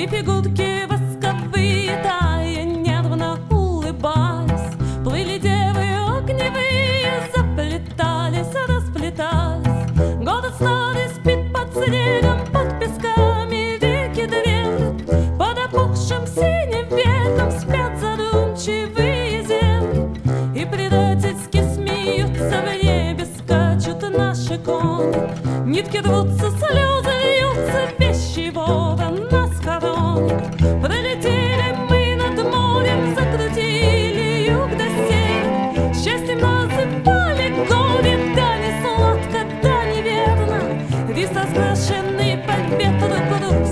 И фигурки восковые, тая, нервно улыбались. Плыли девы огневые, заплетались, расплетались. Город старый спит под снегом, под песками реки древлют. Под опухшим синим ветром спят задумчивые земли. И предательски смеются в небе, скачут наши кони. Нитки рвутся, слезы льются, вещи ворон нас хоронит. Пролетели мы над морем, закрутили юг до севера. Счастьем называли горе, да не сладко, да неверно. Вис раскрашенный по ветру круг